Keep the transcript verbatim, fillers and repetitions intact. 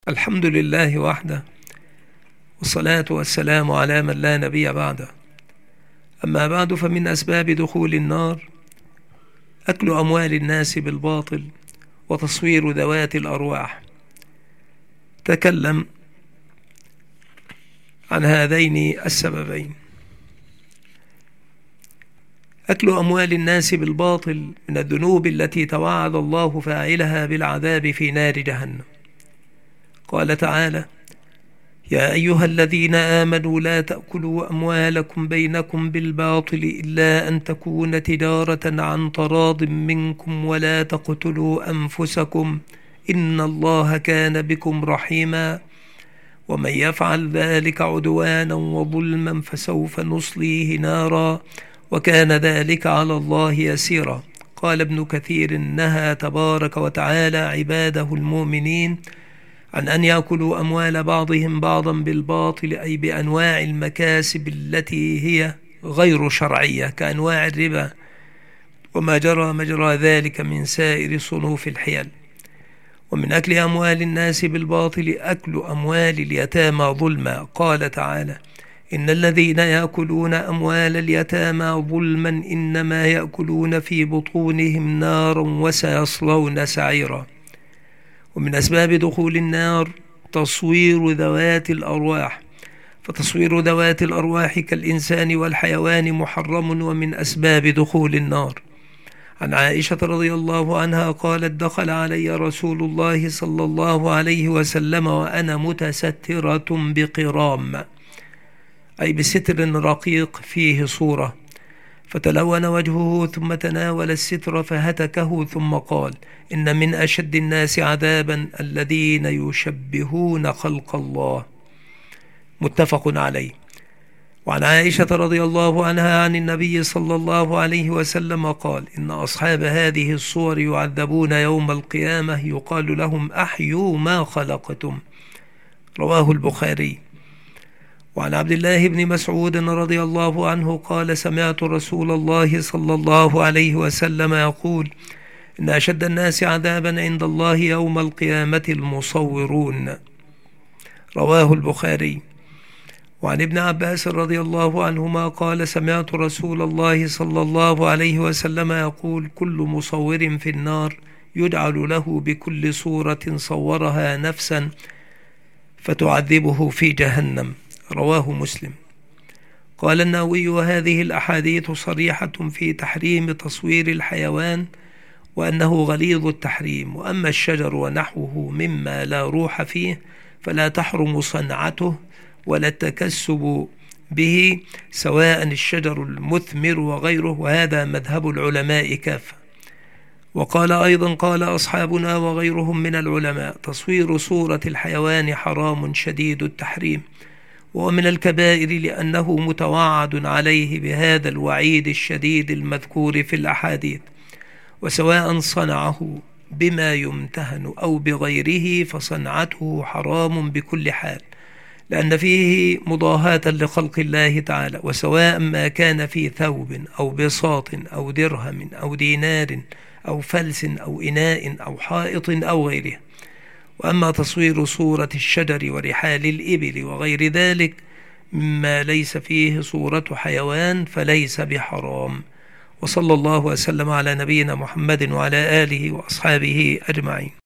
الحمد لله وحده، والصلاة والسلام على من لا نبي بعده. أما بعد، فمن أسباب دخول النار أكل أموال الناس بالباطل وتصوير ذوات الأرواح. تكلم عن هذين السببين. أكل أموال الناس بالباطل من الذنوب التي توعد الله فاعلها بالعذاب في نار جهنم. قال تعالى: يا أيها الذين آمنوا لا تأكلوا أموالكم بينكم بالباطل إلا أن تكون تجارة عن تراض منكم ولا تقتلوا أنفسكم إن الله كان بكم رحيما ومن يفعل ذلك عدوانا وظلما فسوف نصليه نارا وكان ذلك على الله يسيرا. قال ابن كثير: نهى تبارك وتعالى عباده المؤمنين عن أن يأكلوا أموال بعضهم بعضا بالباطل، أي بأنواع المكاسب التي هي غير شرعية كأنواع الربا وما جرى مجرى ذلك من سائر صنوف الحيل. ومن أكل أموال الناس بالباطل أكل أموال اليتامى ظلما. قال تعالى: إن الذين يأكلون أموال اليتامى ظلما إنما يأكلون في بطونهم نارا وسيصلون سعيرا. ومن أسباب دخول النار تصوير ذوات الأرواح، فتصوير ذوات الأرواح كالإنسان والحيوان محرم ومن أسباب دخول النار. عن عائشة رضي الله عنها قالت: دخل علي رسول الله صلى الله عليه وسلم وأنا متسترة بقرام، أي بستر رقيق فيه صورة، فتلون وجهه ثم تناول الستر فهتكه ثم قال: إن من أشد الناس عذابا الذين يشبهون خلق الله. متفق عليه. وعن عائشة رضي الله عنها عن النبي صلى الله عليه وسلم قال: إن أصحاب هذه الصور يعذبون يوم القيامة يقال لهم أحيوا ما خلقتم. رواه البخاري. وعن عبد الله بن مسعود رضي الله عنه قال: سمعت رسول الله صلى الله عليه وسلم يقول: إن أشد الناس عذابا عند الله يوم القيامة المصورون. رواه البخاري. وعن ابن عباس رضي الله عنهما قال: سمعت رسول الله صلى الله عليه وسلم يقول: كل مصور في النار يجعل له بكل صورة صورها نفسا فتعذبه في جهنم. رواه مسلم. قال النووي: وهذه الأحاديث صريحة في تحريم تصوير الحيوان وأنه غليظ التحريم، وأما الشجر ونحوه مما لا روح فيه فلا تحرم صنعته ولا التكسب به، سواء الشجر المثمر وغيره، وهذا مذهب العلماء كافة. وقال أيضا: قال أصحابنا وغيرهم من العلماء: تصوير صورة الحيوان حرام شديد التحريم، ومن الكبائر لأنه متوعد عليه بهذا الوعيد الشديد المذكور في الأحاديث، وسواء صنعه بما يمتهن أو بغيره فصنعته حرام بكل حال، لأن فيه مضاهاة لخلق الله تعالى، وسواء ما كان في ثوب أو بساط أو درهم أو دينار أو فلس أو إناء أو حائط أو غيره. وأما تصوير صورة الشجر ورحال الإبل وغير ذلك مما ليس فيه صورة حيوان فليس بحرام. وصلى الله وسلم على نبينا محمد وعلى آله وأصحابه أجمعين.